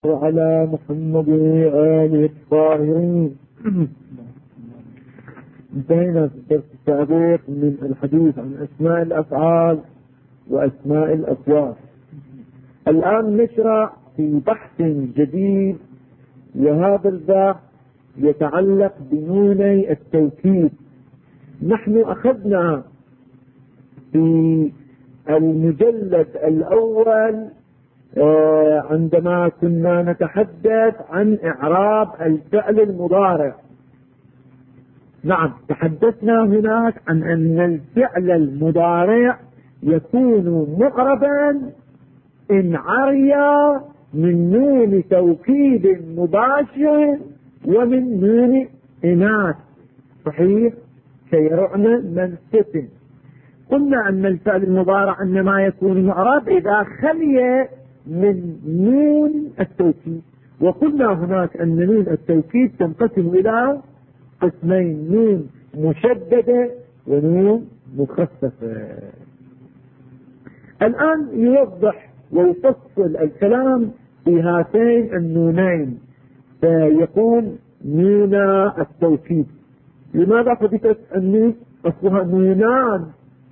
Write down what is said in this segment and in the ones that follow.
وعلى محمد وآله الطاهرين. انتهينا في الدرس السابق من الحديث عن أسماء الأفعال وأسماء الأصوات. الآن نشرع في بحث جديد، وهذا البحث يتعلق بنوني التوكيد. نحن أخذنا في المجلد الأول عندما كنا نتحدث عن إعراب الفعل المضارع. نعم، تحدثنا هناك عن أن الفعل المضارع يكون معربا إن عري من نون توكيد مباشر ومن نون إناث، صحيح، كيرعن من ستن. قلنا أن الفعل المضارع إنما يكون معرب إذا خلي من نون التوكيد، وقلنا هناك أن نون التوكيد تنقسم إلى قسمين: نون مشددة ونون مخففة. الآن يوضح ويفصل الكلام في هاتين النونين، فيقول نون التوكيد. لماذا قلت النون أصلها نونان؟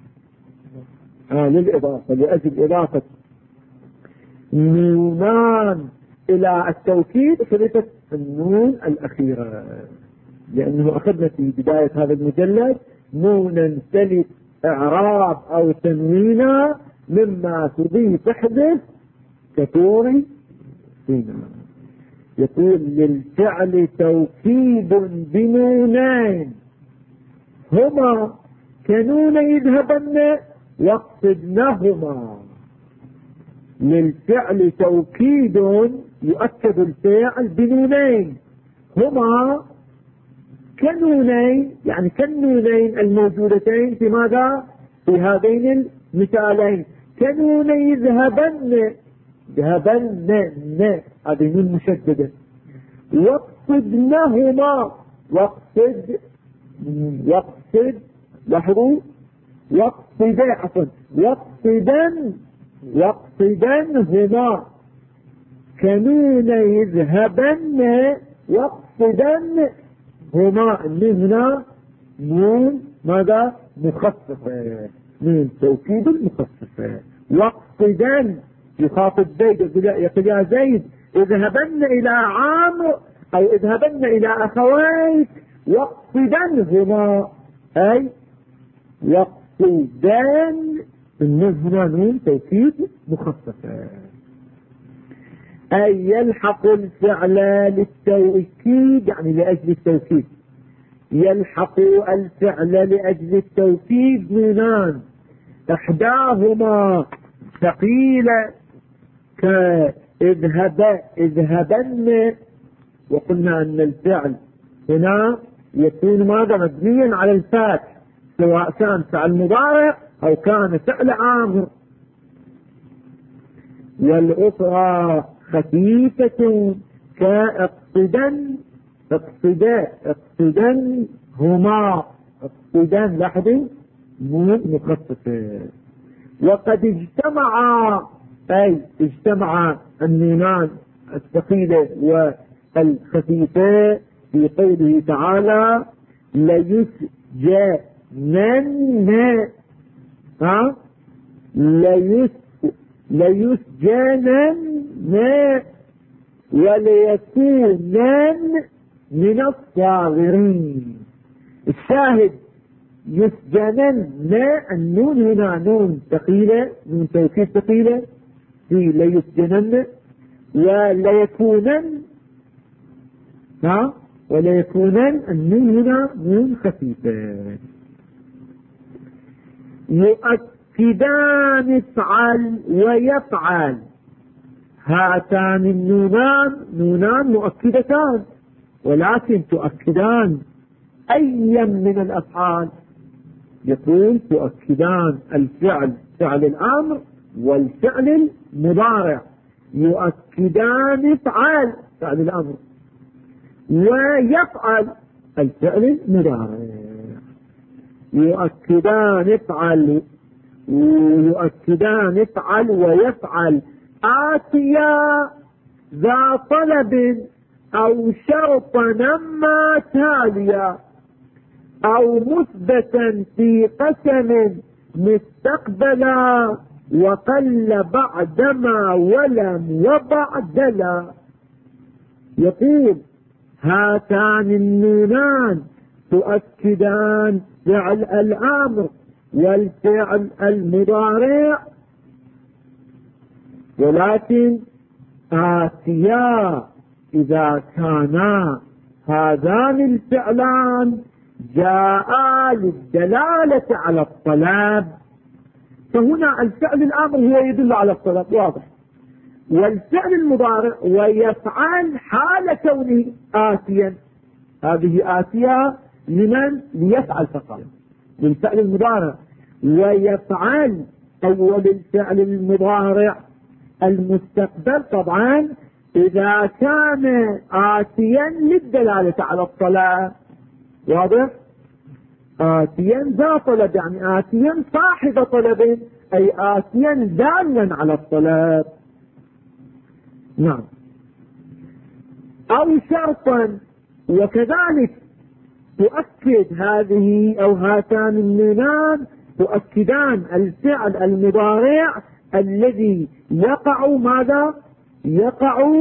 للإضافة، لأجل إضافة نونان إلى التوكيد خلفت النون الأخيرة، لأنه أخذنا في بداية هذا المجلد نونا تلي إعراب أو تنوينا مما تضيف تحدث كطور سينا. يقول للفعل توكيد بنونين هما كنون يذهبن واقصدنهما. للفعل توكيد يؤكد الفعل بنونين هما كنونين، يعني كالنونين الموجودتين في ماذا؟ في هذين المثالين. كنون يذهبن، ذهبن هذه نون مشددة. واقصدنهما، واقصد لاحظوا، واقصدنهما كنون يذهبن واقصدن هما. هنا نون ماذا؟ مخففة، نون توكيد مخففة. واقصدن يخاطب زيد، يقول يا زيد اذهبن الى عامر او اذهبن الى اخويك واقصدنهما، اي يقصدن. النون هنا نون توكيد مخففة، أي يلحق الفعل للتوكيد، يعني لأجل التوكيد. يلحق الفعل لأجل التوكيد نونان، إحداهما ثقيلة كاذهبن، وقلنا أن الفعل هنا يكون ماذا؟ مبنيا على الفاتح، سواء كان فعل مضارع أو كان فعل عامر. والأخرى خفيفة كاقصدن، اقصدن هما، اقصدن لاحظوا نون مخففة. وقد اجتمعا، أي اجتمع النونان الثقيلة والخفيفة في قوله تعالى ليسجنن، ليسجنن وليكونن من الصاغرين. الشاهد يسجنن، النون هنا نون ثقيلة، نون توكيد ثقيلة في ليسجنن. وليكونن النون هنا نون خفيفة. يؤكدان افعل ويفعل، هاتان النونان نونان مؤكدتان، ولكن تؤكدان أيا من الأفعال. يقول تؤكدان الفعل، فعل الأمر والفعل المضارع. يؤكدان افعل فعل الأمر، ويفعل الفعل المضارع. يؤكدان افعل ويفعل آتيا ذا طلب أو شرطا ما تاليا أو مثبتا في قسم مستقبلا وقل بعدما ولم وبعدلا. يقول هاتان النونان تؤكدان فعل الأمر والفعل المضارع، ولكن آتيا إذا كانا هذان الفعلان جاء للدلالة على الطلب، فهنا الفعل الأمر هو يدل على الطلب واضح، والفعل المضارع ويفعل حال كونه آتيا، هذه آتية لمن؟ ليفعل فقط للفعل المضارع، ويفعل أول الفعل المضارع المستقبل طبعا إذا كان آتيا للدلالة على الطلب، واضح؟ آتيا ذا طلب يعني آتيا صاحب طلب، أي آتيا دالا على الطلب. نعم. أو شرطا، وكذلك تؤكد هذه أو هاتان النونان تؤكدان الفعل المضارع الذي يقع ماذا؟ يقع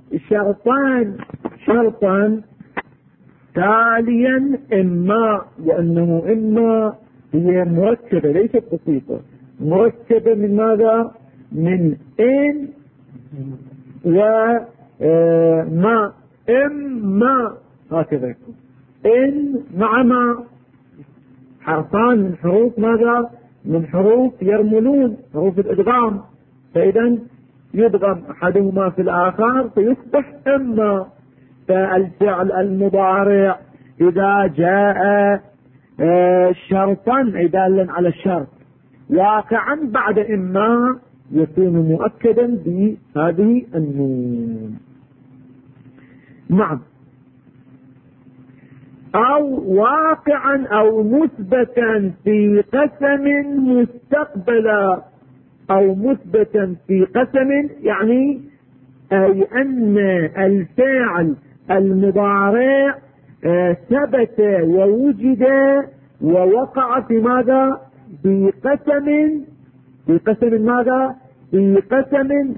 شرطا تاليا إما، لأنه إما هي مركبة ليست بسيطة، مركبة من ماذا؟ من إن وما، إما هكذا، إن مع ما، حرفان من حروف ماذا؟ من حروف يرملون، حروف الإدغام، فإذا يدغم أحدهما في الآخر فيصبح إما. فالفعل المضارع إذا جاء شرطا دالا على الشرط واقعا بعد إما يكون مؤكدا بهذه النون. نعم. أو واقعا أو مثبتا في قسم مستقبلا، أو مثبتا في قسم يعني أي أن الفعل المضارع ثبت ووجد ووقع في ماذا؟ في قسم ماذا؟ في قسم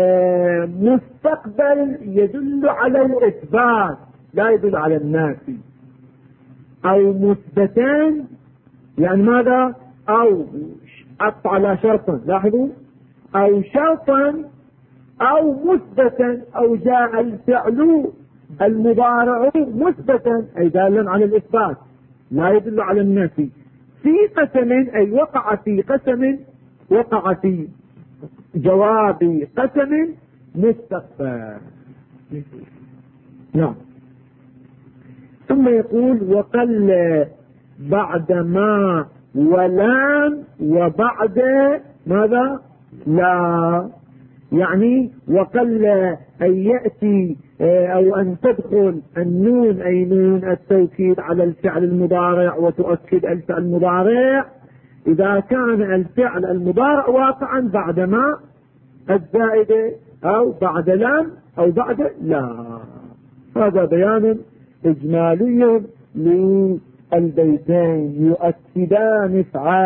مستقبل يدل على الإثبات لا يدل على النافي. أو مثبتان يعني ماذا؟ أو أقطع على شرطا، لاحظوا، أو شرطا أو مثبتا، أو جاء الفعل المضارع مثبتا أي دالا على الإثبات لا يدل على النفي، في قسم أي وقع في قسم، وقع في جواب قسم مستقبل. نعم. ثم يقول وقل بعد ما ولام وبعد ماذا؟ لا، يعني وقل أن يأتي أو أن تدخل النون أي نون التوكيد على الفعل المضارع وتؤكد الفعل المضارع إذا كان الفعل المضارع واقعا بعد ما الزائدة أو بعد لام أو بعد لا. هذا بيان إجمالي للبيتين يؤكدان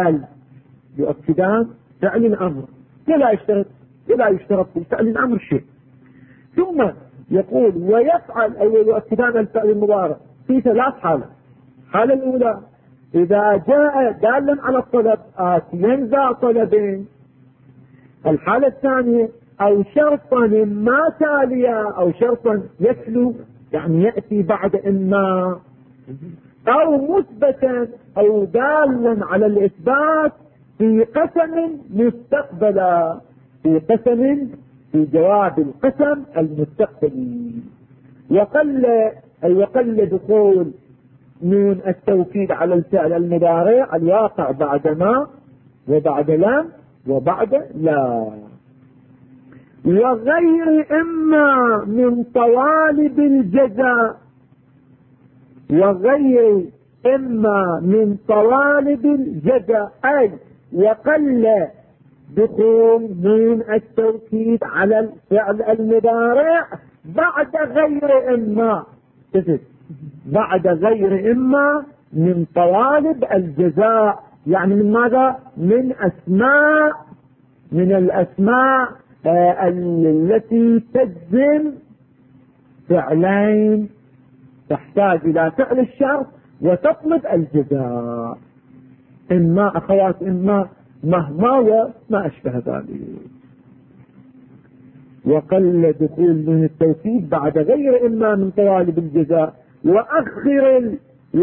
فعل الأمر، لا يشترط في فعل الأمر شيء. ثم يقول ويفعل أي يؤكدان الفعل المضارع في 3 حالات. الحالة الأولى إذا جاء دالا على الطلب آتيا ذا طلبين. الحالة الثانية أو شرطا ما تاليا، أو شرطا يتلو يعني يأتي بعد إما، أو مثبتا أو دالا على الإثبات في قسم مستقبلا، في قسم في جواب القسم المستقبلي. وقل دخول نون التوكيد على الفعل المضارع الواقع بعد ما وبعد لام وبعد لا. وغير إما من طوالب الجزاء، وغير إما من طوالب الجزاء أي وقل دخول نون التوكيد على الفعل المضارع بعد غير إما، بعد غير إما من طوالب الجزاء، يعني من ماذا؟ من الأسماء التي تجزم فعلين تحتاج إلى فعل الشرط وتطلب الجزاء. إما أخوات إما مهما وما أشبه ذلك. وقل دخول من التوكيد بعد غير إما من طوالب الجزاء وآخر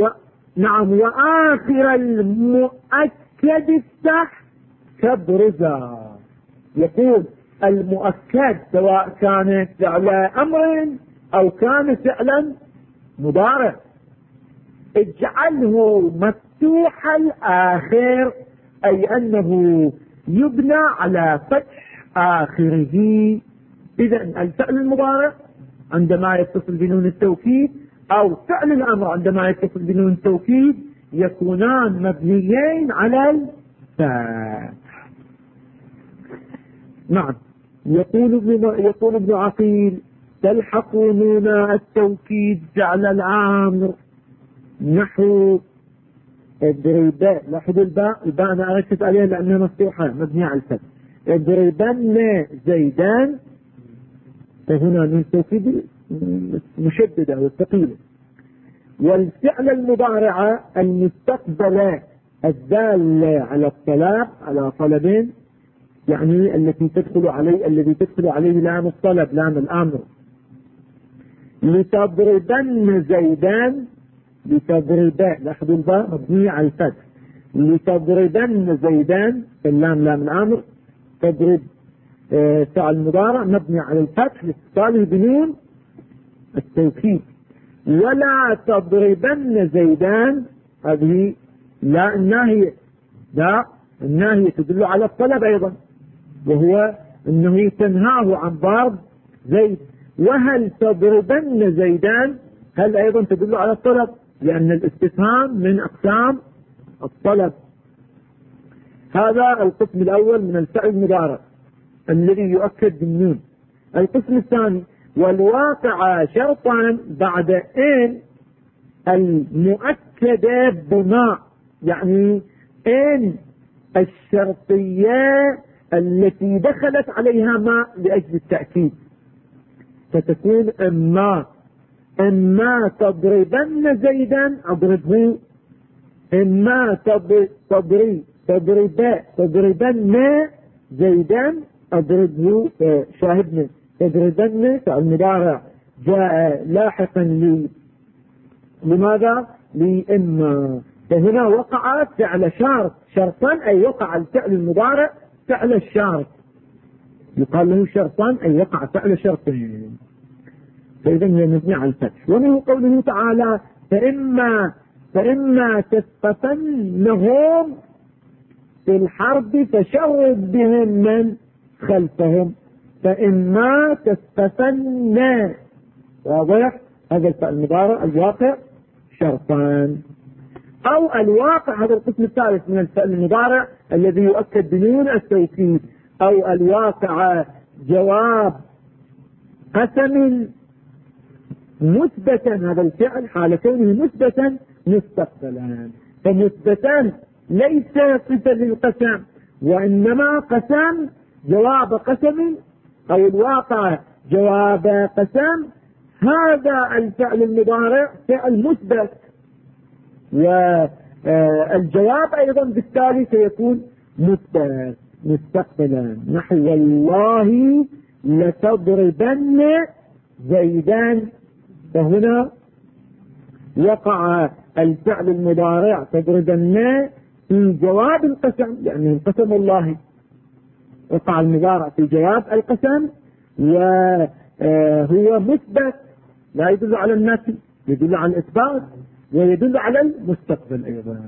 المؤكد السح كبرزا. يقول المؤكد سواء كان فعل أمر أو كان فعلا مضارع اجعله مفتوح الآخر، أي أنه يبنى على فتح آخره. إذا الفعل المضارع عندما يتصل بنون التوكيد أو فعل الأمر عندما يتصل بنون التوكيد يكونان مبنيين على الفتح. نعم. يقول ابن عقيل تلحق نون التوكيد فعل الأمر نحو اضربا. لاحظوا الباء أنا أركز عليها لأنها مفتوحة مبنية على الفتح. اضربن زيدان، فهنا نون التوكيد مشددة وثقيلة. والفعل المضارعة المستقبلة الدالة على الطلب، على طلبين، يعني الذي تدخل عليه لام الطلب لام الأمر. لتضربن زيدان، لتضربا، لاحظوا الباء مبنية على الفتح. لتضربن زيدان اللام لام الأمر، تضرب فعل مضارع مبني على الفتح لاتصاله بنون التوكيد. ولا تضربن زيدان هذه لا الناهية، لا الناهية تدل على الطلب أيضا، وهو أنه تنهاه عن ضرب زيد. وهل تضربن زيدان هل أيضا تدل على الطلب، لأن الاستفهام من أقسام الطلب. هذا القسم الأول من الفعل المضارع الذي يؤكد بالنون. القسم الثاني والواقع شرطا بعد إن المؤكدة بما، يعني إن الشرطية التي دخلت عليها ما لأجل التأكيد، فتكون إما تضربن زيدا أضربه، إما تضربن زيدا أضربه. شاهدنا تضربن فعل مضارع جاء لاحقا لماذا؟ لإما. فهنا وقع فعل شرطا أي وقع الفعل المضارع فعل الشرط، يقال له شرطا أي وقع فعل شرطين، فإذا هي مبني على الفتح. ومنه قوله تعالى فإما تثقفنهم في الحرب فشرد بهم من خلفهم. فإما تثقفن، واضح؟ هذا الفعل المضارع الواقع شرطان. أو الواقع، هذا القسم الثالث من الفعل المضارع الذي يؤكد بنون التوكيد. أو الواقع جواب قسم مثبتا، هذا الفعل حال كونه مثبتا مستقبلا. فمثبتا ليس صفة للقسم وإنما قسم جواب قسم، أو الواقع جواب قسم. هذا الفعل المضارع فعل مثبت، والجواب أيضا بالتالي سيكون مثبت مستقبلا. نحو والله لتضربن زيدان، فهنا وقع الفعل المضارع تضربن في جواب القسم، يعني قسم الله، وقع المضارع في جواب القسم، وهو مثبت لا يدل على النفي، يدل على الإثبات ويدل على المستقبل أيضا.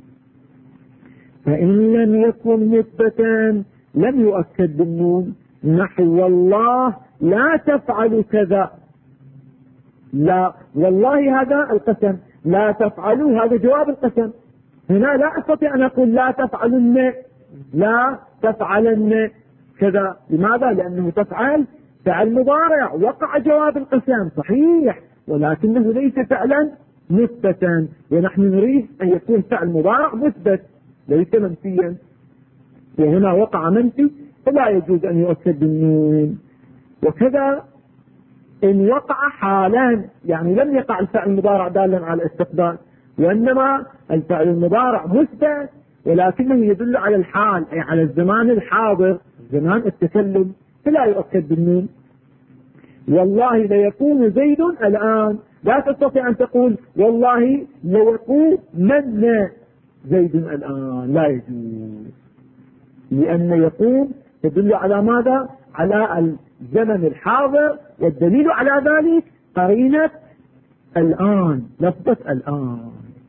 فإن لم يكن مثبتا لم يؤكد بالنون. نحو والله لا تفعل كذا، لا والله هذا القسم، لا تفعلوا هذا جواب القسم. هنا لا أستطيع أن أقول لا تفعلن، لا تفعلن كذا. لماذا؟ لأنه تفعل فعل مضارع، وقع جواب القسم صحيح، ولكنه ليس فعلا مثبتا، ونحن نريد أن يكون فعل مضارع مثبت ليس منفيا، وهنا وقع منفي فلا يجوز أن يؤكد بالنون. وكذا إن وقع حالان، يعني لم يقع الفعل المضارع دالا على الاستقبال، وإنما الفعل المضارع مثبت ولكنه يدل على الحال، أي على الزمان الحاضر، زمان التكلم، فلا يؤكد بالنون. والله ليقوم زيد الآن، لا تستطيع أن تقول والله ليقوم من زيد الآن، لا يجوز، لأن يقوم تدل على ماذا؟ على الزمن الحاضر، والدليل على ذلك قرينة الآن، لفظة الآن.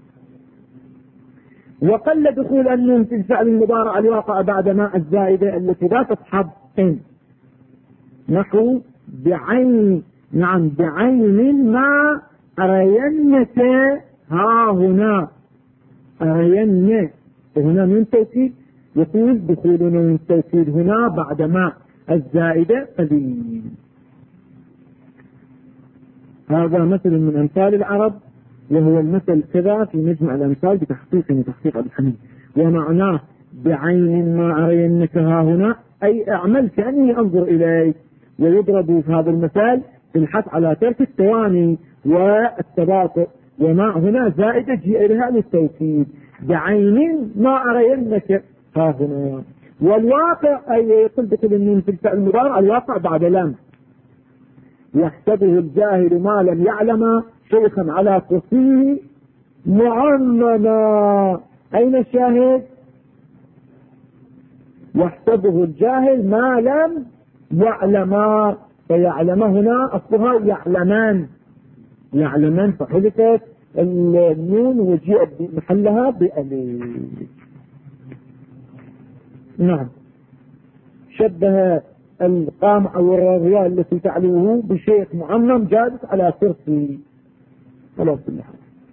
وقل دخول النون في الفعل المضارع الواقع بعد ما الزائدة التي لا تصحب إن، نحو بعين، نعم بعين ما أرينك ها هنا، أرين هنا من توكيد، يقول دخول نون التوكيد هنا بعد ما الزائدة قليل. هذا مثل من أمثال العرب، وهو المثل كذا في مجمع الأمثال بتحقيق تحقيق أبي حميد، ومعناه بعين ما أرينك ها هنا، أي اعمل كأني أنظر إليك. ويضرب في هذا المثال في الحث على ترك التواني والتباطؤ، وما هنا زائدة جيء لها للتوكيد، بعين ما أرينك ها هنا. والواقع أي يقول بكل النون في الفعل المضارع الواقع بعد لام، يحسبه الجاهل ما لم يعلم شيخا على كرسيه معمما. أين الشاهد؟ يحسبه الجاهل ما لم يعلم، فيعلم هنا أصلها يعلمان، يعلمان فحذفت النون وجيء محلها بألف. نعم، شبه القامع والراغية التي تعلوه بشيخ معمم جالس على كرسي، خلاص بالله.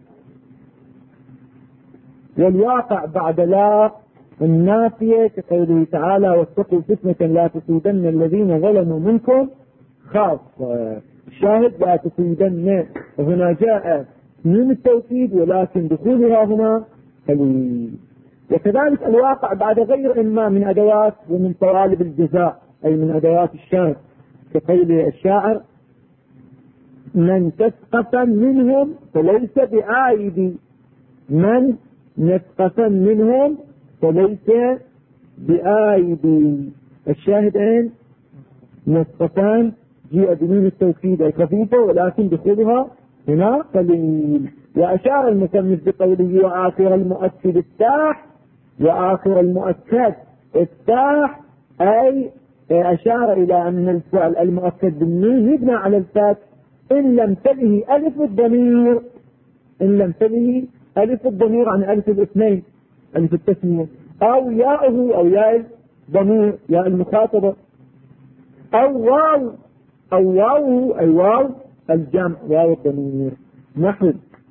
والواقع بعد لا النافية كقوله تعالى واتقوا فتنة لا تصيبن الذين ظلموا منكم خاصة. الشاهد لا تصيبن، وهنا جاء من التوكيد ولكن دخولها هنا قليل. وكذلك الواقع بعد غير إما من أدوات ومن طوالب الجزاء، أي من أدوات الشان، كقول الشاعر من تسقفا منهم فليس بآيدي، من نسقفا منهم فليس بآيدي. الشاهد أين؟ نسقفان جيء بمين التوكيد الخفيفة ولكن دخولها هنا قليل. وأشار المصنف بقوله وآخر المؤكد التاح، وآخر المؤكد التاح أي أشار إلى أن الفعل المؤكد بالنون يبنى على الفتح إن لم تله ألف الضمير، إن لم تله ألف الضمير عن ألف الاثنين، ألف التسمية، أو ياءه أو ياء الضمير ياء المخاطبة، أو واو، أو واو أي واو الجمع واو الضمير، نحو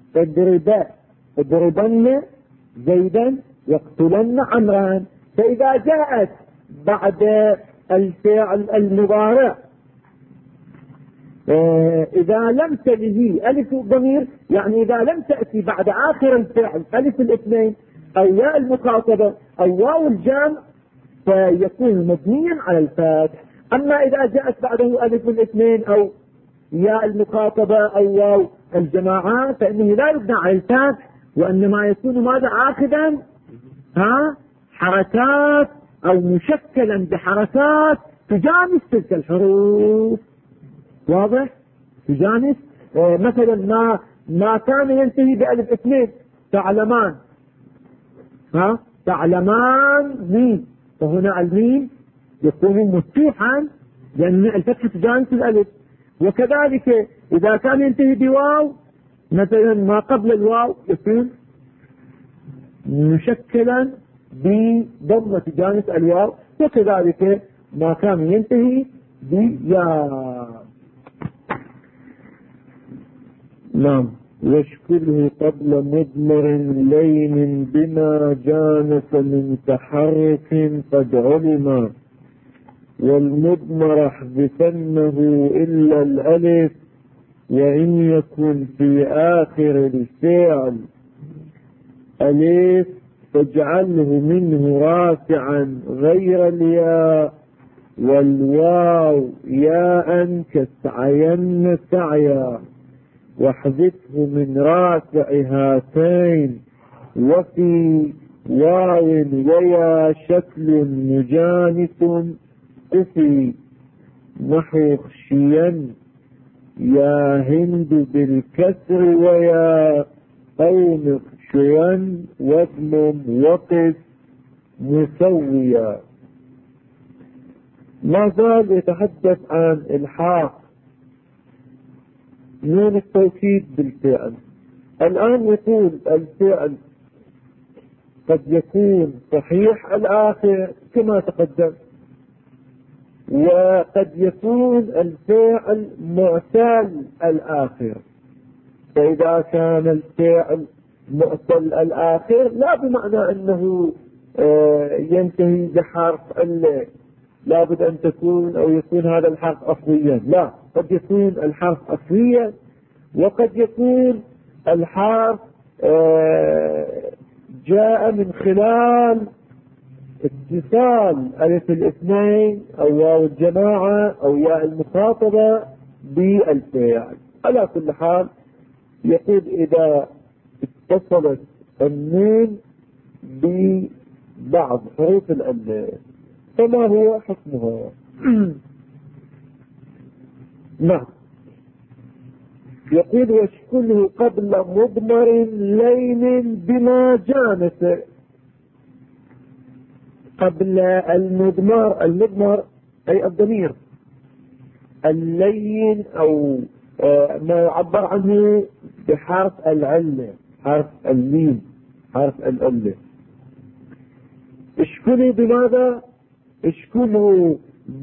اضربن زيدا يقتلن عمران. فإذا جاءت بعد الفعل المضارع إذا لم تله ألف الضمير، يعني إذا لم تأتي بعد آخر الفعل ألف الاثنين أو ياء المخاطبة أو واو الجمع فيكون مبنيا على الفتح. أما إذا جاءت بعده ألف الاثنين أو ياء المخاطبة أو واو الجماعة فإنه لا يبنى على الفتح، وإنما يكون ماذا آخذا حركات أو مشكلا بحركات تجانس تلك الحروف. واضح؟ تجانس مثلا ما كان ينتهي بألف اثنين تعلمان، تعلمان مين، فهنا الميم يكون مفتوحا لأن الفتحة تجانس الألف. وكذلك إذا كان ينتهي بواو مثلا ما قبل الواو يكون مشكلا بضمة تجانس الواو، وكذلك ما كان ينتهي بياء. نعم. واشكله قبل مضمر لين بما جانس من تحرك قد علم، والمضمر احذفنه إلا الألف، وإن يكن في آخر الفعل ألف فاجعله منه رافعا غير الياء، والواو ياء كسعين سعيا، واحذفه من رافع هاتين، وفي واو ويا شكل مجانس قفي، نحو خشيا يا هند بالكسر ويا قوم خشيا واضمم وقف مسويا. ما زال يتحدث عن الحاق نون التوكيد بالفعل. الآن يقول الفعل قد يكون صحيح الآخر كما تقدم، وقد يكون الفعل معتل الآخر. فإذا كان الفعل معتل الآخر لا بمعنى أنه ينتهي بحرف ال، لابد أن تكون أو يكون هذا الحرف أصليا، لا، قد يكون الحرف أصليا، وقد يكون الحرف جاء من خلال اتصال ألف الاثنين أو واو الجماعة أو ياء المخاطبة بالفعل. على كل حال يقول إذا اتصلت النون ببعض حروف الألف فما هو حكمها؟ نعم. يقول واشكله قبل مضمر لين بما جانس. قبل المضمر أي الضمير اللين أو ما يعبر عنه بحرف العلة، حرف الميم، حرف الألف. اشكله بماذا؟ اشكله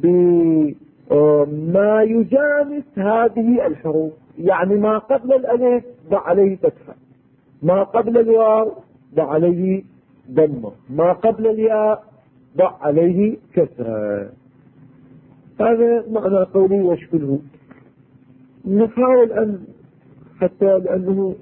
بما يجانس هذه الحروف، يعني ما قبل الألف ضع عليه فتحة، ما قبل الواو ضع عليه ضمة، ما قبل الياء ضع عليه كسرة. هذا معنى قولي واشكله. نحاول أن حتى لأنه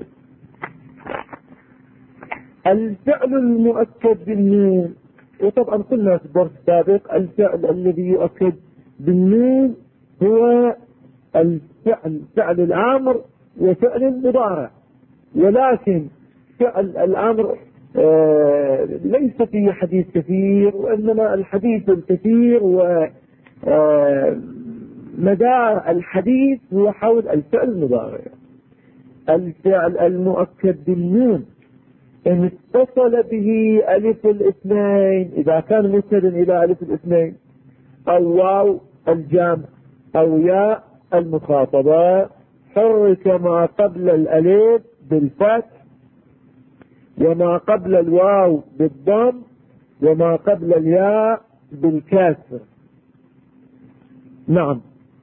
الفعل المؤكد بالنون، وطبعا قلنا في الدرس السابق الفعل الذي يؤكد بالنون هو فعل الامر وفعل المضارع، ولكن فعل الامر ليس فيه حديث كثير، وانما الحديث الكثير ومدار الحديث هو حول الفعل المضارع. الفعل المؤكد بالنون ان اتصل به الف الاثنين، اذا كان مسندا الى الف الاثنين او واو الجمع او ياء المخاطبة، حرك ما قبل الالف بالفتح، وما قبل الواو بالضم، وما قبل الياء بالكسر. نعم،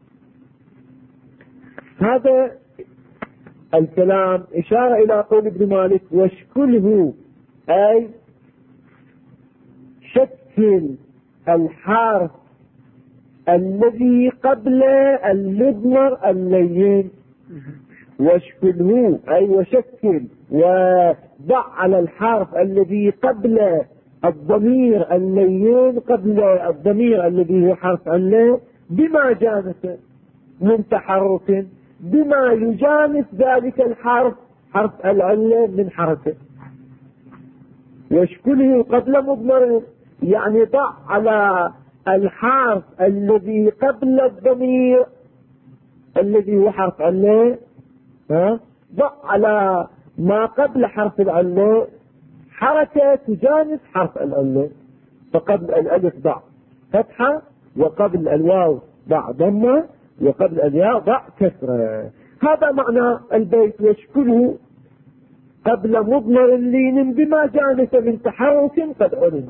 هذا الكلام إشارة إلى قول ابن مالك واشكله، أي شكل الحرف الذي قبل المضمر اللين. واشكله أي وشكل وضع على الحرف الذي قبل الضمير اللين، قبل الضمير الذي هو حرف اللين، بما جانس من تحرك، بما يجانس ذلك الحرف، حرف العلة من حركه. واشكله قبل مضمر يعني ضع على الحرف الذي قبل الضمير الذي هو حرف علة، ضع على ما قبل حرف العلة حركة تجانس حرف العلة. فقبل الألف ضع فتحة، وقبل الواو ضع ضمة، وقبل الياء ضع كسرة. هذا معنى البيت واشكله قبل مضمر لين بما جانس من تحرك قد علم.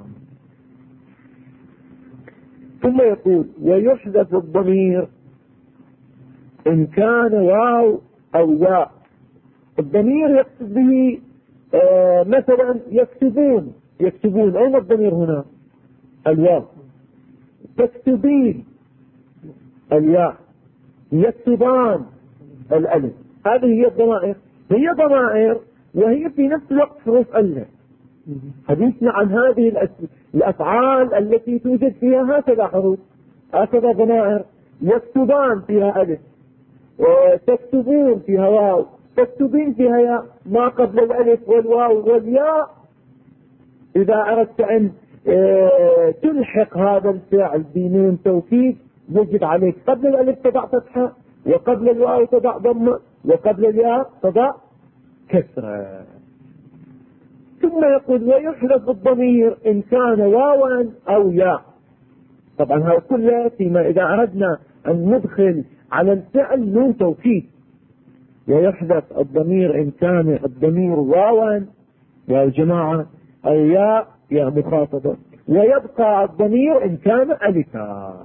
ثم يقول ويحذف الضمير إن كان واو أو ياء الضمير يقصد به مثلا يكتبون أين الضمير هنا؟ الواو. تكتبين الياء، يكتبان الألف. هذه هي الضمائر، هي ضمائر وهي في نفس الوقت حروف ألف. حديثنا عن هذه الأفعال التي توجد فيها هكذا حروف، هكذا ضمائر. يكتبان فيها ألف، تكتبون فيها واو، تكتبين فيها ياء. ما قبل الألف والواو والياء إذا أردت أن تلحق هذا الفعل بنون توكيد يجب عليك قبل الألف تضع فتحة، وقبل الواو تضع ضمة، وقبل الياء تضع كسرة. ثم يقول ويحذف الضمير إن كان واوا أو ياء. طبعا هذا كله فيما إذا أردنا أن ندخل على الفعل نون توكيد. ويحذف الضمير إن كان الضمير واوا يا جماعة أو ياء مخاطبة، ويبقى الضمير إن كان ألفا.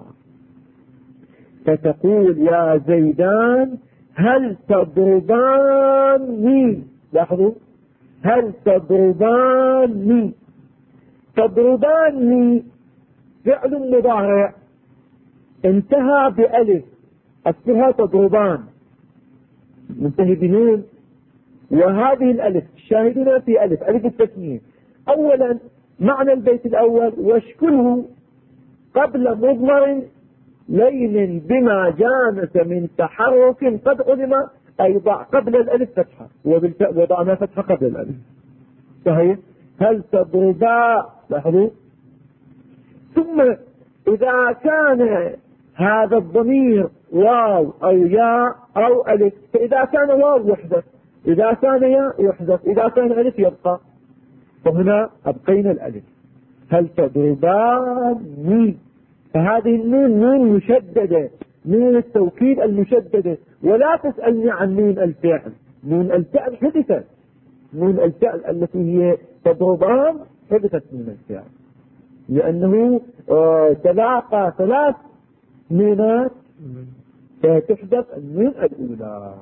فتقول يا زيدان هل تضرباني. لاحظوا، هل تضرباني. تضرباني فعل مضارع انتهى بألف، أصلها تضربان منتهي بنون، وهذه الألف شاهدنا في ألف التثنية. أولا معنى البيت الأول واشكله قبل مضمر لين بما جانس من تحرك قد علم، أي ضع قبل الألف فتحة، وضعنا فتحة قبل الألف. صحيح. هل تضربا. لاحظوا. ثم إذا كان هذا الضمير واو أو ياء أو ألف، فإذا كان واو يحذف، إذا كان ياء يحذف، إذا كان ألف يبقى. فهنا أبقينا الألف. هل تضربان. فهذه النون نون مشددة، نون التوكيد المشددة. ولا تسألني عن نون الفعل. نون الفعل حدثت، نون الفعل التي هي تضربان حدثت نون الفعل، لأنه تلاقى ثلاث نونات فتحدث النون الأولى.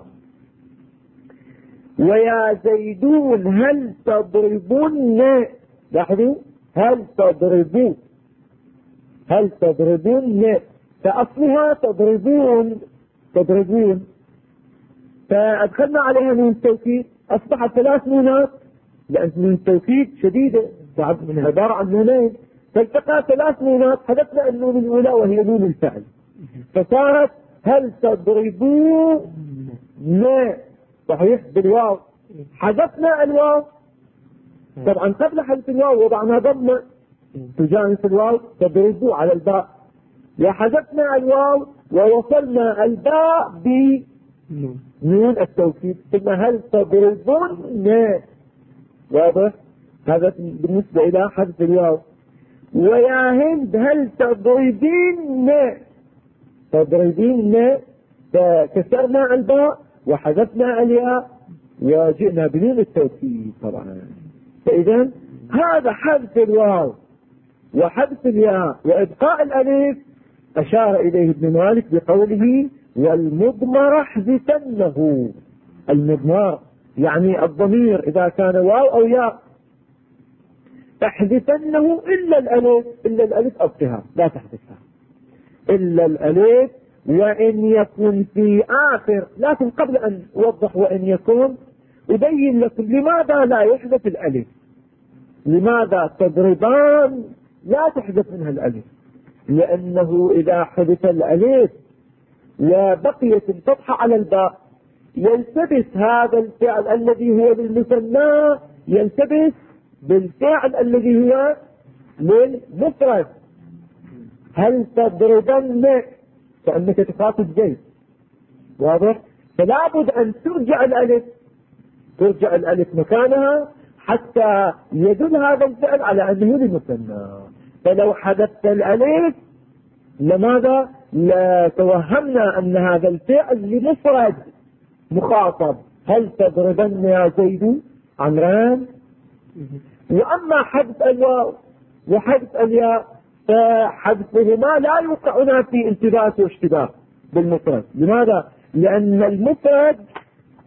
ويا زيدون هل تضربون. لاحظوا، هل تضربون، هل تضربون، فأصلها تضربون، فأدخلنا عليها نون التوكيد أصبحت ثلاث نونات، لأن نون التوكيد شديدة من عبارة عن نونين، فالتقى ثلاث نونات. حذفنا النون الأولى وهي نون الفعل، فصارت هل تضربون. صحيح بالواو. حذفنا الواو، طبعا قبل حذف الواو وضعنا ضمة تجانس الواو تضربوا على الباء، وحذفنا الواو ووصلنا الباء بنون التوكيد. ثم هل تضربون. واضح. هذا بالنسبة إلى حذف الواو. ويا هند هل تضربين. فكسرنا الباء وحذفنا الياء وجئنا بنون التوكيد طبعا. فإذا هذا حذف الواو وحذف الياء وإبقاء الألف أشار إليه ابن مالك بقوله والمضمر احذفنه. المضمر يعني الضمير إذا كان واو أو ياء احذفنه إلا الألف أبقها، لا تحذفها إلا الألف. وإن يكن في آخر، لكن قبل أن أوضح وإن يكن أبين لكم لماذا لا يحذف الألف. لماذا تضربان لا تحذف منها الألف؟ لأنه إذا حذف الألف وبقيت الفتحة على الباء يلتبس هذا الفعل الذي هو للمثنى يلتبس بالفعل الذي هو للمفرد. هل تضربن كأنك تخاطب زيد. واضح. فلا بد أن ترجع الألف مكانها حتى يدل هذا الفعل على أنه للمثنى. فلو حذفت الألف لماذا لتوهمنا أن هذا الفعل لمفرد مخاطب. هل تضربن يا زيد عمران. وأما حذف الواو وحذف الياء فحذفهما لا يوقعنا في التباس واشتباه بالمفرد. لماذا؟ لأن المفرد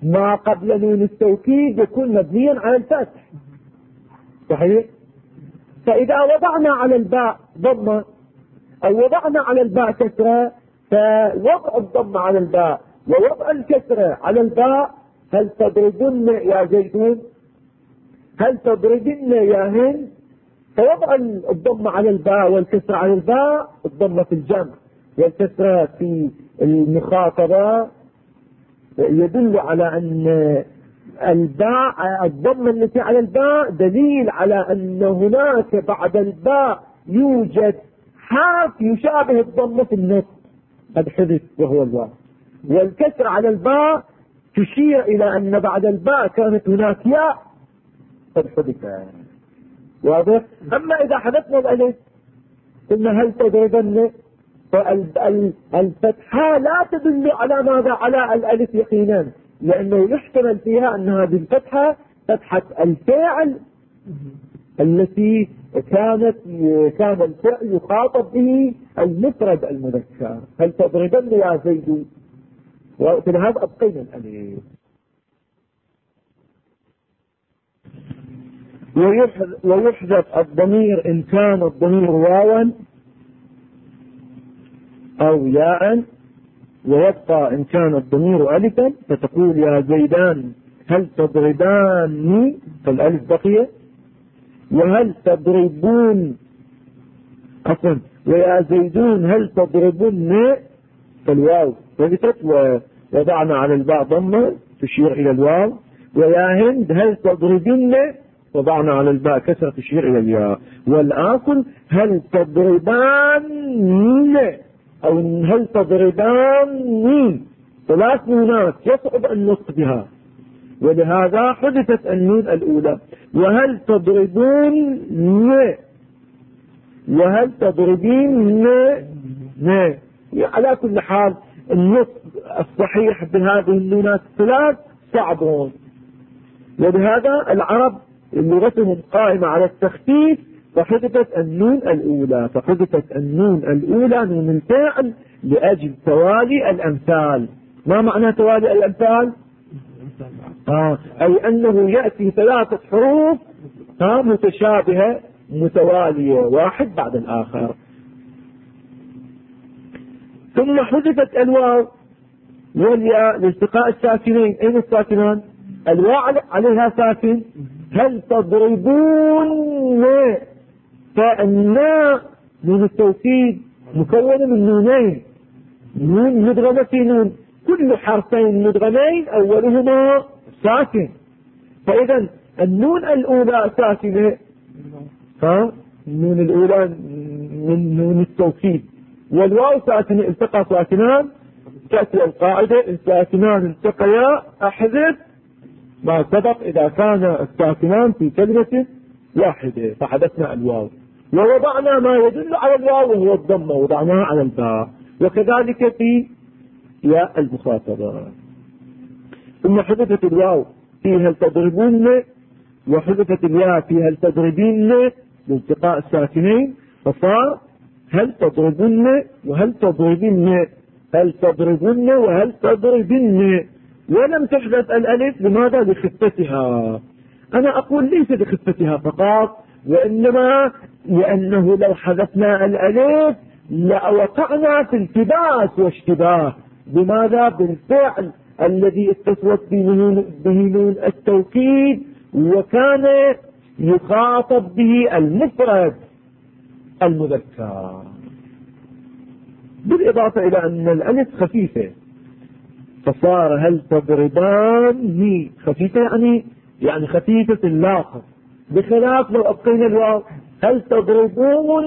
ما قبل نون التوكيد يكون مبنيا على الفتح. صحيح؟ فإذا وضعنا على الباء ضمة أو وضعنا على الباء كسرة، فوضع الضمة على الباء ووضع الكسرة على الباء، هل تضربن يا زيدون؟ هل تضربن يا هند؟ فوضع الضمة على الباء والكسرة على الباء، الضمة في الجمع والكسرة في المخاطبة، يدل على أن الباء الضمة التي على الباء دليل على أن هناك بعد الباء يوجد حرف يشابه الضمة في النطق قد حدث وهو الواو، والكسر على الباء تشير إلى أن بعد الباء كانت هناك ياء قد حدث. واضح؟ أما إذا حدثنا الألف قلنا هل تضربن، فالفتحة لا تدل على ماذا؟ على الألف يقينا، لأنه يحتمل فيها أن هذه الفتحة فتحة الفعل التي كان الفعل يخاطب به المفرد المذكر. هل تضربن يا زيد؟ وفي هذا أبقينا الألف. ويحذف الضمير إن كان الضمير واوا أو ياء، ويبقى إن كان الضمير ألفا، فتقول يا زيدان هل تضرباني، فالألف بقية، وهل تضربون عفوا ويا زيدون هل تضربون، فالواو وقفت ووضعنا على الباء ضمة تشير إلى الواو، ويا هند هل تضربن، وضعنا على الباء كسرة تشير إلى الياء، والآخر هل تضربان أو هل تضربان، ثلاث نونات يصعب النطق بها، ولهذا حدثت النون الأولى. وهل تضربون وهل تضربين على كل حال النطق الصحيح بهذه النونات الثلاث صعبون، ولهذا العرب لغتهم قائمة على التخفيف، فحدثت النون الأولى نون الفعل لأجل توالي الأمثال. ما معنى توالي الأمثال؟ أي أنه يأتي ثلاثة حروف متشابهة متوالية واحد بعد الآخر. ثم حدثت الواو والياء لالتقاء الساكنين. أين الساكنان؟ الواو عليها ساكن. هل تضربون، فالناء نون التوكيد مكونة من نونين، نون مدغمة في نون، كل حرفين مدغمين أولهما ساكن، فإذا النون الأولى ساكنة، النون الأولى من نون التوكيد، والواو ساكنة، التقى ساكنان، تأتي القاعدة الساكنان التقيا أحذف ما سبق إذا كان الساكنان في كلمة واحدة، فحدثنا الواو ووضعنا ما يدل على الواو وهو الضمة، وضعناها على الباء، وكذلك في ياء المخاطبة. ثم حدثت الواو في هل تضربون، وحدثت الياء في هل تضربين لالتقاء الساكنين، فصار هل تضربن وهل تضربن، هل تضربن وهل تضربن، ولم تحدث الألف. لماذا؟ لخفتها. أنا أقول ليس لخفتها فقط، وإنما لأنه لو حذفنا الألف لوقعنا في التباس واشتباه. بماذا؟ بالفعل الذي اتصلت به نون التوكيد، وكان يخاطب به المفرد المذكر، بالإضافة إلى أن الألف خفيفة، فصار هل تضربان خفيفة، يعني خفيفة اللاقة، بخلاف لو أبقينا الواو هل تضربون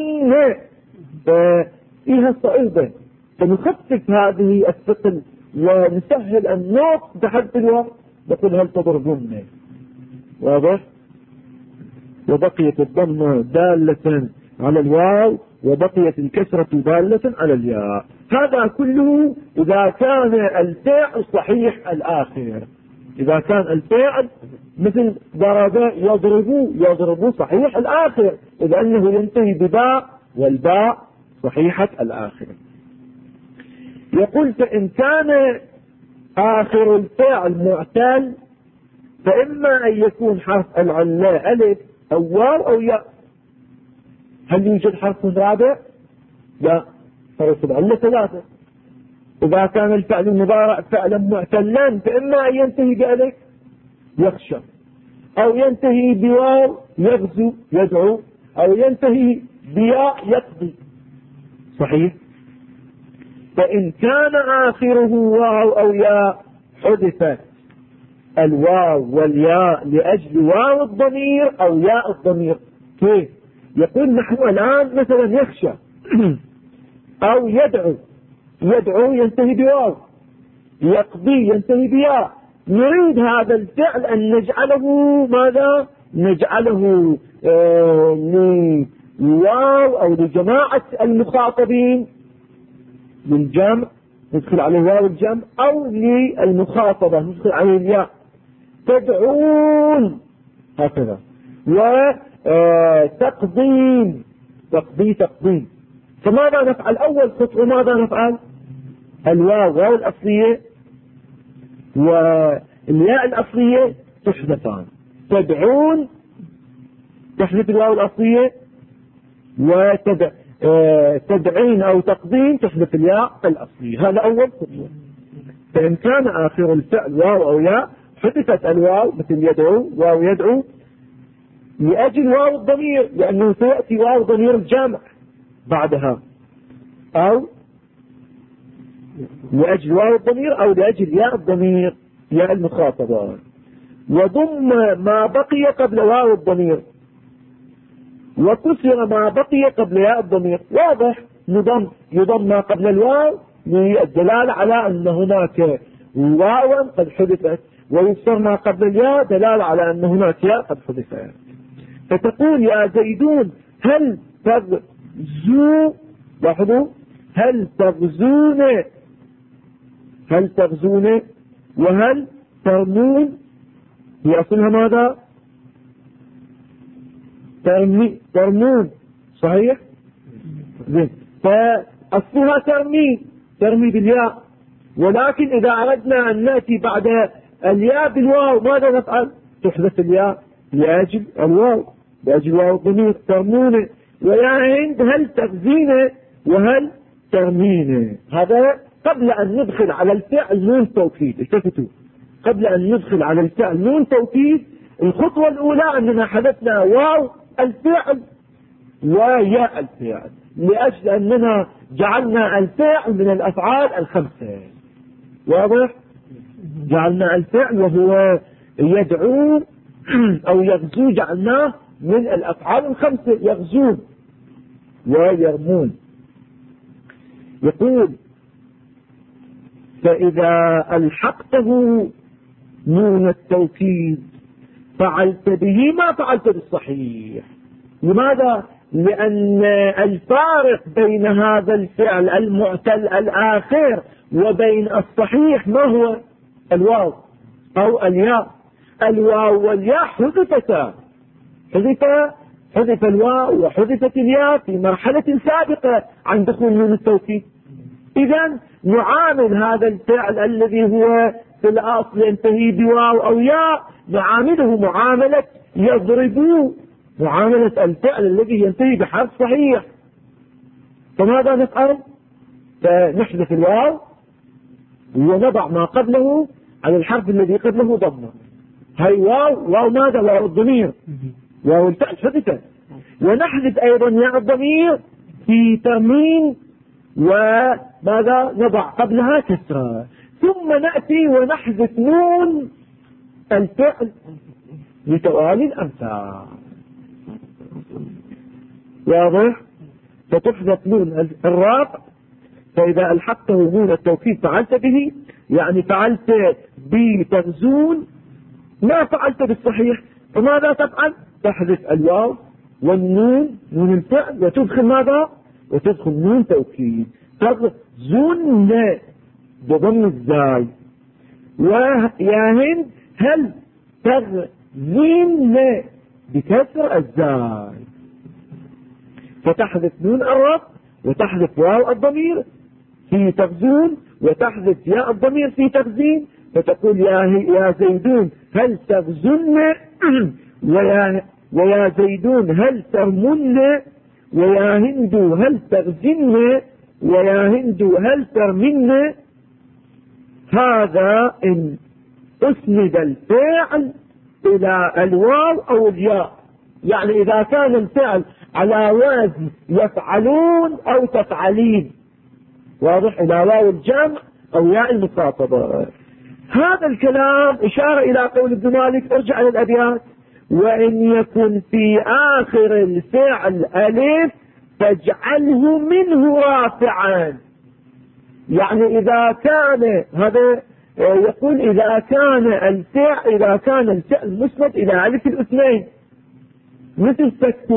فيها صعوبة، فنخفف هذه الثقل ونسهل النطق بحذف الواو، نقول هل تضربون. واضح؟ وبقيت الضمة دالة على الواو، وبقيت الكسرة دالة على الياء. هذا كله إذا كان الفعل صحيح الآخر. إذا كان الفعل مثل ضرب يضرب صحيح الآخر، إذ أنه ينتهي بباء، والباء صحيحة الآخر. يقول فإن كان آخر الفعل معتل فإما أن يكون حرف العلة ألف أو واو أو ياء. هل يوجد حرف رابع؟ لا، حروف العلة ثلاثة. إذا كان الفعل المضارع فعلا معتلا فإما أن ينتهي بألف يخشى، أو ينتهي بواو يغزو يدعو، أو ينتهي بياء يقضي. صحيح؟ فإن كان آخره واو أو ياء حذفت الواو والياء لأجل واو الضمير أو ياء الضمير. كيف؟ يقول نحن الآن مثلا يخشى أو يدعو، يدعو ينتهي بواو، يقضي ينتهي بياء. نريد هذا الفعل أن نجعله ماذا؟ نجعله لواو أو لجماعة المخاطبين، للجمع ندخل عليه واو الجمع، أو للمخاطبة ندخل عليه الياء. تدعون هكذا، وتقضين تقضين. فماذا نفعل؟ أول خطوة ماذا نفعل؟ الواو الأصلية والياء الأصلية تحذفان. تدعون تحذف الواو الأصلية، وتدعين أو تقضين تحذف الياء الأصلية. هذا أول خطوة. فإن كان آخر الفعل واو أو ياء حذفت الواو، مثل يدعو، واو يدعو لأجل واو الضمير، لأنه سيأتي واو ضمير الجمع بعدها، أو لأجل واو الضمير أو لأجل ياء الضمير ياء المخاطبة. وضم ما بقي قبل واو الضمير، وكسر ما بقي قبل ياء الضمير. واضح؟ يضم ما قبل الواو للدلالة على أن هناك واوا قد حذفت، ويكسر ما قبل الياء دلالة على أن هناك ياء قد حذفت. فتقول يا زيدون هل تغزو، لاحظوا، هل تغزون وهل ترمون. هي أصلها ماذا؟ ترمون. صحيح؟ زين. فأصلها ترمي بالياء، ولكن إذا أردنا أن نأتي بعد الياء بالواو ماذا نفعل؟ تحذف الياء لأجل الواو، لأجل واو الضمير. ترمون. ويا هند هل تغزين وهل ترمين. هذا قبل أن ندخل على الفعل نون توكيد. التفتوا، قبل أن ندخل على الفعل نون توكيد، الخطوة الأولى أننا حذفنا واو الفعل وياء الفعل، لأجل أننا جعلنا الفعل من الأفعال الخمسة. واضح؟ جعلنا الفعل وهو يدعو أو يغزو جعلناه من الأفعال الخمسة، يغزون ويرمون. يقول فإذا ألحقته نون التوكيد فعلت به ما فعلت بالصحيح. لماذا؟ لأن الفارق بين هذا الفعل المعتل الآخر وبين الصحيح ما هو؟ الواو أو الياء. الواو والياء حذفتا، حذف الواو وحذفت الياء في مرحلة سابقة عن دخول نون التوكيد. إذن نعامل هذا الفعل الذي هو في الأصل ينتهي بواو أو ياء، نعامله معاملة يضربوا، معاملة الفعل الذي ينتهي بحرف صحيح. فماذا نفعل؟ فنحذف الواو ونضع ما قبله على الحرف الذي قبله ضمه. هاي واو ماذا؟ واو الضمير، واو الفعل حذفت. ونحذف أيضا ياء الضمير في ترمين، وماذا نضع قبلها كسرة. ثم نأتي ونحذف نون الفعل لتوالي الأمثال. واضح؟ فتحذف نون الرافع. فإذا ألحقته نون التوكيد فعلت به، يعني فعلت بتغزون ما فعلت بالصحيح. فماذا تفعل؟ تحذف الواو والنون، نون الفعل، وتدخل ماذا؟ وتدخل نون توكيد. تغزون بضم الزاي. ويا هند هل تغزين بكسر الزاي. فتحذف نون الرفع وتحذف واو الضمير في تغزون، وتحذف ياء الضمير في تخزين، فتقول يا زيدون هل تغزن، ويا زيدون هل ترمن، ويا هند هل تغزن، ويا هند هل ترمن. هذا إن أسند الفعل إلى الواو أو الياء، يعني إذا كان الفعل على وزن يفعلون أو تفعلين، واضح، إلى واو الجمع أو ياء المخاطبة. هذا الكلام إشارة إلى قول ابن مالك، ارجع للأبيات: وإن يكن في آخر الفعل ألف فاجعله منه رافعا. يعني إذا كان هذا يقول إذا كان الفعل مسند إلى ألف الاثنين، مثل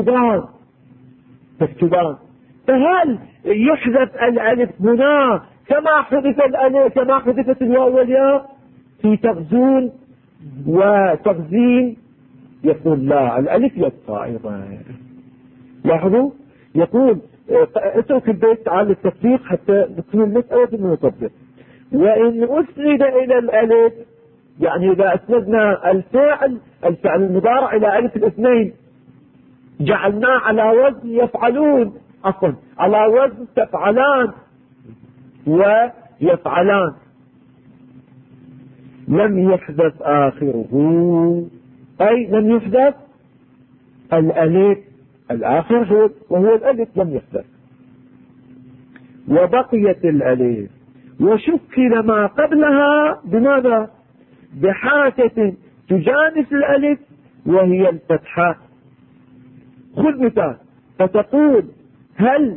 تكتبان، فهل يحذف الألف هنا كما حذفت الواو والياء في تغزون وتغزين؟ يقول لا، الألف يبقى أيضا. لاحظوا، يقول اترك البيت تعال التطبيق حتى نكون المسألة ونطبق. وإن أسند إلى الألف، يعني إذا أسندنا الفعل المضارع إلى ألف الاثنين جعلناه على وزن يفعلون، عفوا على وزن تفعلان ويفعلان، لم يحدث آخره، أي لم يحدث الألف الآخر وهو الألف لم يحدث، وبقيت الألف وشكل ما قبلها بماذا؟ بحاكة تجانس الألف وهي الفتحة. خذ مثال، فتقول هل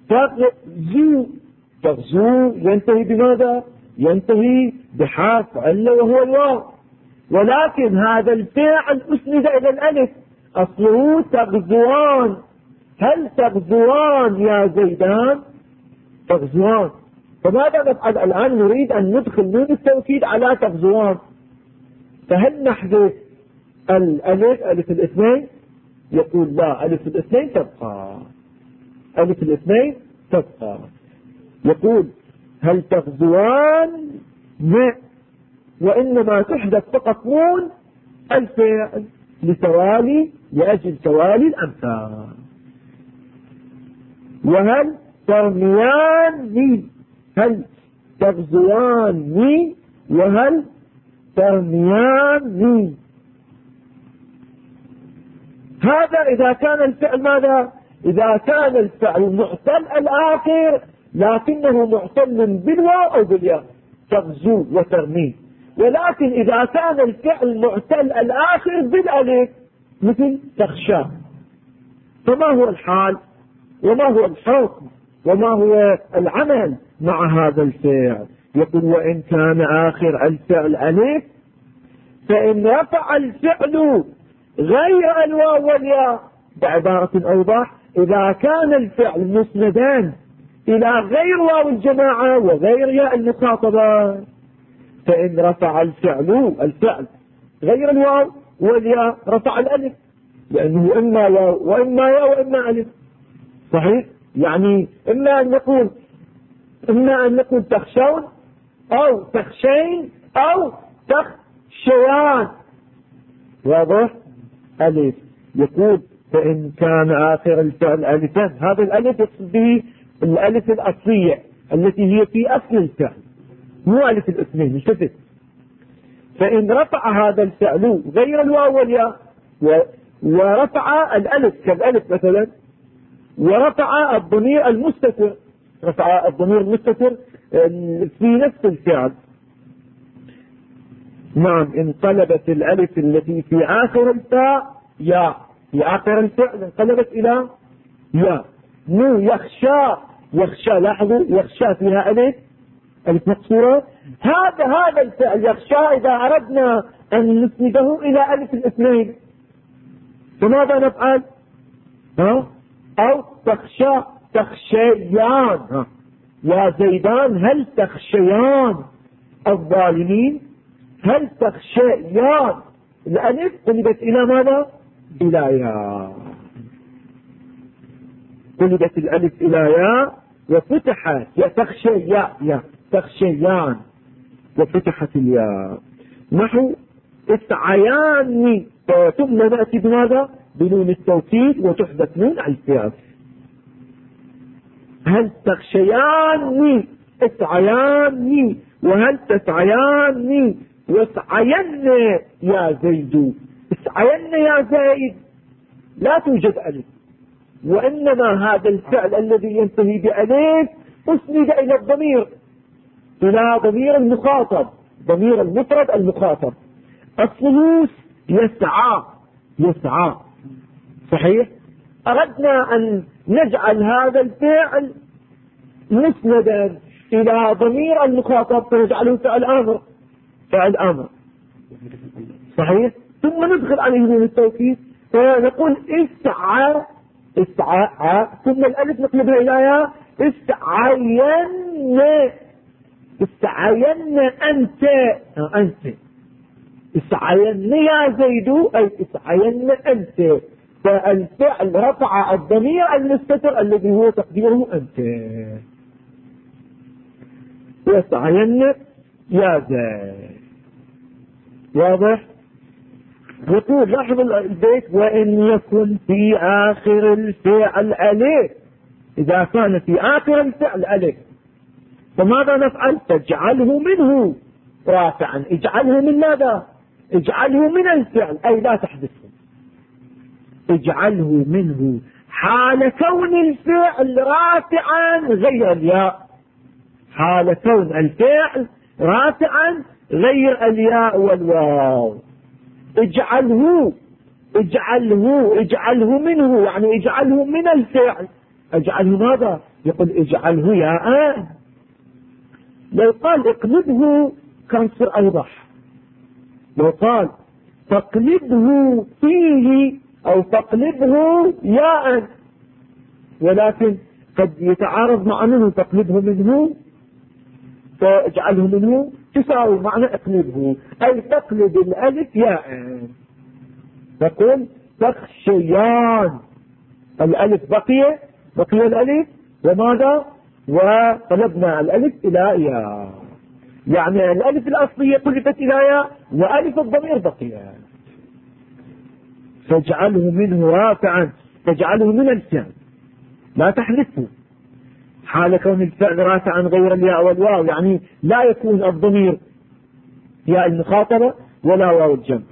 تغزو ينتهي بماذا؟ ينتهي بحرف علة وهو الواو، ولكن هذا الفعل أسند إلى الألف، أصله تغزوان. هل تغزوان يا زيدان؟ تغزوان. فماذا نفعل الآن؟ نريد أن ندخل نون التوكيد على تغزوان، فهل نحذف الألف ألف الاثنين؟ يقول لا، ألف الاثنين تبقى، ألف الاثنين تبقى. يقول هل تغزوان؟ وإنما تحدث فقط نون الفعل لأجل توالي الأمثال. وهل ترميان؟ هل تغزوان؟ وهل ترميان؟ هذا إذا كان الفعل ماذا؟ إذا كان الفعل معتل الآخر لكنه معتل بالواو أو بالياء، تغزو وترمي. ولكن إذا كان الفعل معتل الآخر بالألف مثل تخشى، فما هو الحال وما هو الحكم وما هو العمل مع هذا الفعل؟ يقول وإن كان آخر الفعل ألف فإن رفع الفعل غير الواو والياء، بعبارة أوضح، إذا كان الفعل مسندان إلى غير واو الجماعة وغير ياء المخاطبة، فإن رفع الفعل غير الواو والياء رفع الألف، لأنه إما واو وإما ياء وإما ألف، صحيح؟ يعني إما أن نقول تخشون أو تخشين أو تخشيان، واضح؟ ألف. يقول فإن كان آخر الفعل ألفا، هذا الألف يقصد به الألف الأصلية التي هي في أصل الفعل، مو ألف الاثنين، انتبه. فإن رفع هذا الفعل غير الواو والياء ورفع الألف كالألف مثلا، ورفع الضمير المستتر، رفع الضمير المستتر في نفس الفعل، نعم، انقلبت الألف التي في آخر الفاء ياء، في آخر الفعل انقلبت إلى ياء. مو يخشى، لاحظوا يخشى فيها ألف مقصورة. هذا الفعل يخشى إذا أردنا أن نسنده إلى ألف الاثنين فماذا نفعل؟ أو تخشيان، يا زيدان هل تخشيان الظالمين؟ هل تخشيان الألف قلبت إلى ماذا؟ إلى ياء، قلبت الألف إلى ياء وفتحت، يا تخشى ياء تخشيان وفتحت الياء، نحو اسعيان، ثم نأتي بماذا؟ بنون التوكيد وتحدث نون الفعل. هل تخشيان اسعيان، وهل تسعيان واسعين يا زيد. اسعين يا زيد لا توجد ألف، وإنما هذا الفعل الذي ينتهي بألف أسند إلى الضمير، إلى ضمير المخاطب، ضمير المفرد المخاطب. الثلوث يسعى، يسعى صحيح. أردنا أن نجعل هذا الفعل مسندا إلى ضمير المخاطب فنجعله فعل أمر، فعل أمر صحيح. ثم ندخل عليه من التوكيد فنقول اسعى، اسعى، ثم الألف نقلبها إلى ياء، اسعين، اسعين أنت، أنت اسعين يا زيد أي اسعين أنت. فالفعل رفع الضمير المستتر الذي هو تقديره أنت. اسعين يا زيد. واضح؟ يقول لاحظ البيت وإن يكن في آخر الفعل ألف، إذا كان في آخر الفعل ألف فماذا نفعل؟ تجعله منه رافعا. اجعله من ماذا؟ اجعله من الفعل أي لا تحذفه، اجعله منه حال كون الفعل رافعا غير الياء، حال كون الفعل رافعا غير الياء والواو. اجعله، اجعله، اجعله منه يعني اجعله من الفعل. اجعله ماذا؟ يقول اجعله ياء. لو قال اقلبه كان صار اوضح. لو قال تقلبه فيه او تقلبه ياء، ولكن قد يتعارض مع منه تقلبه منه، فاجعله منه تساوي معنى اقلبه اي تقلب الالف ياء. تقول تخشيان، الالف بقي الالف وماذا؟ وقلبنا الالف الى ياء، يعني الالف الاصليه قلبت الى ياء والف الضمير بقي. فاجعله منه رافعا، تجعله من الفعل لا تحذفه حال كون الفعل رافعا غير الياء والواو، يعني لا يكون الضمير ياء المخاطبة ولا واو الجمع.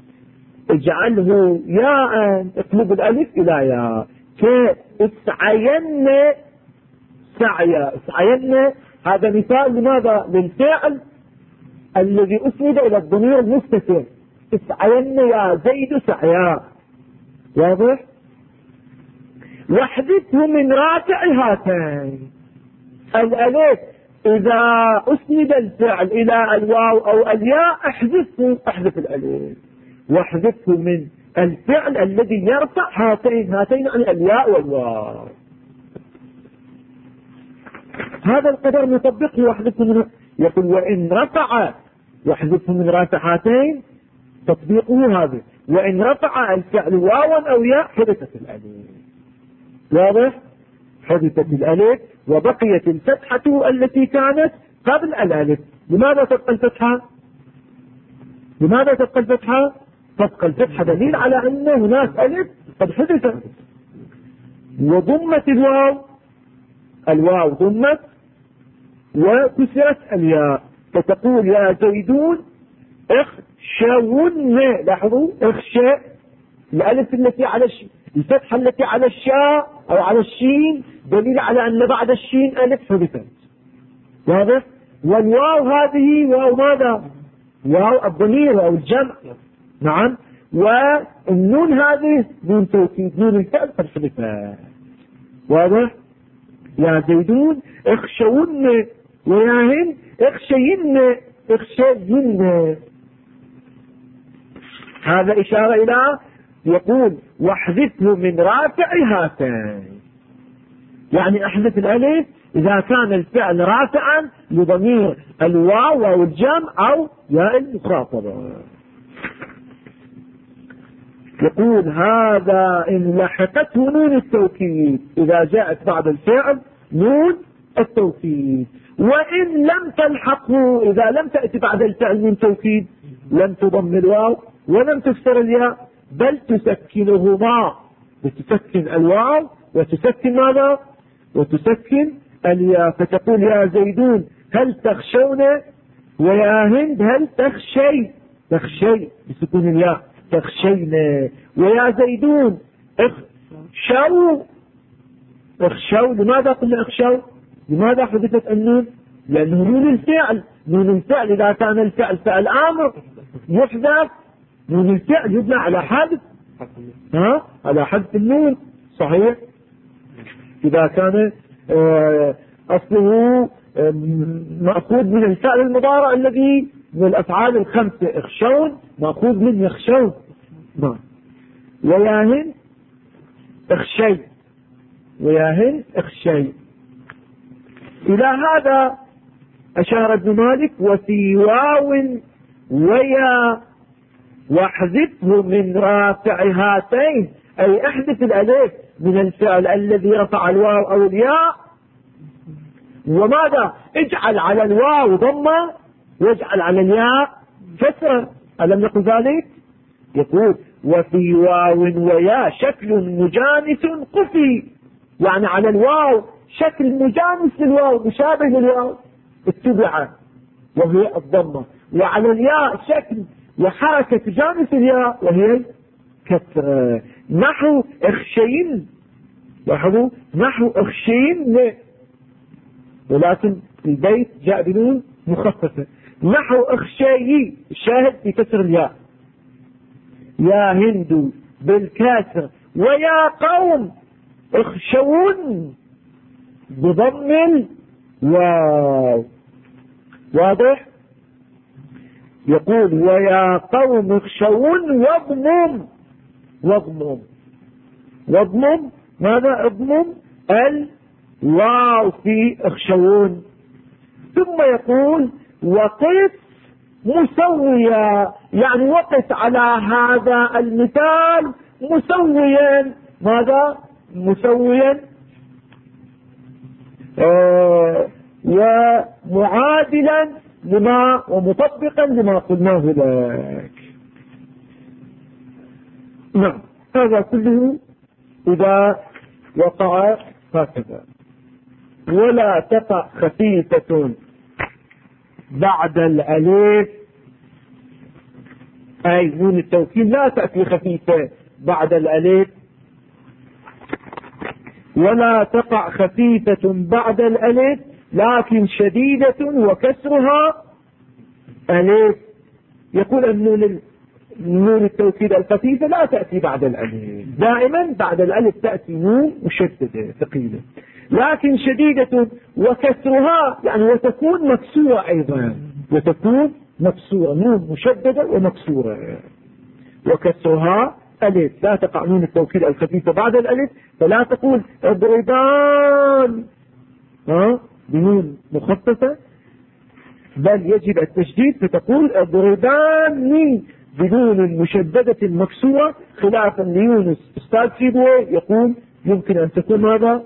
اجعله ياء، اقلب الالف الى ياء. كاسعين سعيا، اسعين هذا مثال لماذا؟ للفعل الذي اسند الى الضمير المستتر. اسعين يا زيد سعيا. واضح؟ واحذفه من رافع هاتين. الالف اذا اسند الفعل الى الواو او الياء احذفه، احذف الالف واحذفه من الفعل الذي يرفع هاتين عن الياء والواو. هذا القدر نطبقه واحذفه من، يقول وان رفع واحذفه من رافع هاتين، تطبيقه هذا وان رفع الفعل واوا او ياء حذفت الالف. واضح؟ حذفت الالف وبقيت الفتحة التي كانت قبل الالف. لماذا تبقى الفتحة؟ لماذا تبقى الفتحة؟ تبقى الفتحة دليل على ان هناك الف قد حذفت. وضمت الواو ضمت وكسرت الياء، فتقول يا زيدون اخشون. لاحظوا اخشى، الالف التي على الفتحة التي على الشاء او على الشين دليل على ان بعد الشين الف حذفت. واضح؟ والواو هذه واو ماذا؟ واو الضمير او الجمع. نعم. والنون هذه نون توكيد، نون الفعل قد حذفت. واضح؟ يا زيدون اخشون ويا هند اخشين، اخشين. هذا اشارة الى، يقول واحذفه من رافع هاتين، يعني احذف الالف اذا كان الفعل رافعا لضمير الواو او الجمع او ياء المخاطبة. يقول هذا ان لحقته نون التوكيد، اذا جاءت بعد الفعل نون التوكيد. وإن لم تلحقه، إذا لم تأتي بعد الفعل من توكيد لم تضم الواو ولم تكسر الياء، بل تسكنهما، بتسكن الواو وتسكن ماذا؟ وتسكن الياء. فتقول يا زيدون هل تخشون، ويا هند هل تخشي، تخشي بسكون الياء تخشين، ويا زيدون اخشوا، اخشوا. لماذا قلنا اخشوا؟ لماذا حدثت النون؟ لأنه نون الفعل، نون الفعل إذا كان الفعل فعل آمر يحذف، نون الفعل يبنى على حذف، على حذف النون، صحيح. إذا كان أصله مأخوذ من الفعل المضارع الذي من الأفعال الخمسة، اخشون مأخوذ من يخشون. ويا هند اخشي، ويا هند اخشي. إلى هذا أشار ابن مالك وفي واو ويا واحذفه من رافع هاتين، أي احذف الألف من الفعل الذي رفع الواو أو الياء، وماذا؟ اجعل على الواو ضمة واجعل على الياء كسرة، ألم يقل ذلك؟ يقول وفي واو ويا شكل مجانس قفي، يعني على الواو شكل مجانس للواو مشابه للواو اتبع وهي الضمة، وعلى الياء شكل وحركة تجانس الياء وهي كسرة، نحو اخشين، لاحظوا نحو اخشين، ولكن البيت جاء بنون مخففة، نحو اخشي، الشاهد في كسر الياء. يا هند بالكسر، ويا قوم اخشون بضم الواو، واضح؟ يقول ويا قوم اخشون واضمم، واضمم، واضمم ماذا؟ اضمم الواو في اخشون. ثم يقول وقف مسويا، يعني وقف على هذا المثال مسويا، ماذا؟ مسويا ومعادلا لما ومطبقا لما قلناه لك. نعم، هذا كله إذا وقع هكذا. ولا تقع خفيفة بعد الألف، أي نون التوكيد لا تأتي خفيفة بعد الألف، ولا تقع خفيفة بعد الألف لكن شديدة وكسرها ألف. يقول نون التوكيد الخفيفة لا تأتي بعد الألف، دائما بعد الألف تأتي نون مشددة ثقيلة، لكن شديدة وكسرها يعني وتكون مكسورة أيضا، وتكون مكسورة، نون مشددة ومكسورة وكسرها ألف. لا تقع نون التوكيد الخفيفة بعد الألف، فلا تقول اضربان بنون مخففة، بل يجب التشديد فتقول اضربان بنون مشددة مكسورة، خلافا ليونس استاذ سيبوي يقول يمكن أن تكون ماذا؟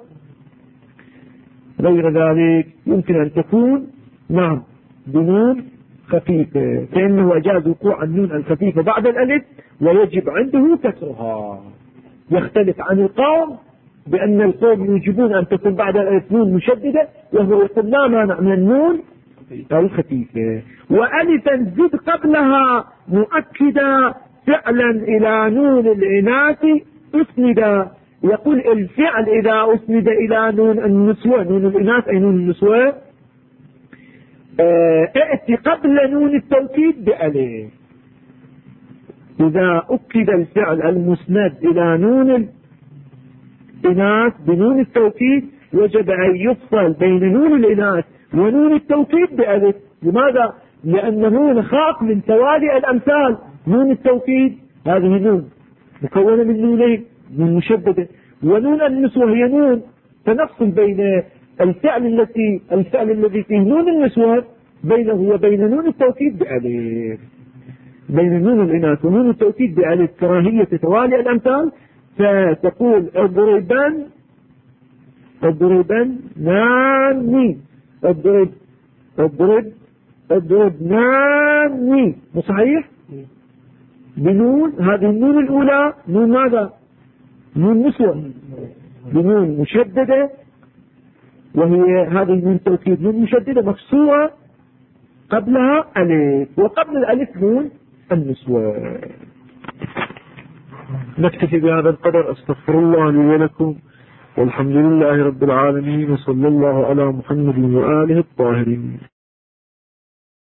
غير ذلك، يمكن أن تكون نعم بنون خفيفة، فإنه أجاز وقوع النون الخفيفة بعد الألف ويجب عنده كسرها. يختلف عن القوم بأن القوم يوجبون أن تكون بعد الألف نون مشددة، وهو يقول لا مانع من النون الخفيفة. وألفا زد قبلها مؤكدا فعلا إلى نون الإناث أسندا. يقول الفعل إذا أسند إلى نون النسوة، نون الإناث أي نون النسوة، ائتي قبل نون التوكيد بألف. إذا أكد الفعل المسند إلى نون الإناث بنون التوكيد وجب أن يفصل بين نون الإناث ونون التوكيد بألف. لماذا؟ لأنه نخاف من توالي الأمثال. نون التوكيد هذه نون مكونة من نونين، نون مشددة، ونون النسوة هي نون، فنفصل بين الفعل الذي فيه نون النسوة بينه وبين نون التوكيد بألف، بين نون الإناث ونون التوكيد بألف كراهية توالي الأمثال. فتقول اضربن ناني، اضرب اضرب ناني، مو صحيح؟ بنون، هذه النون الأولى نون ماذا؟ نون نسوة، بنون مشددة، وهي هذه النون توكيد نون مشددة مكسورة قبلها ألف، وقبل الألف نون النسوة. نكتفي بهذا القدر. أستغفر الله لي ولكم، والحمد لله رب العالمين، وصلى الله على محمد وآله الطاهرين.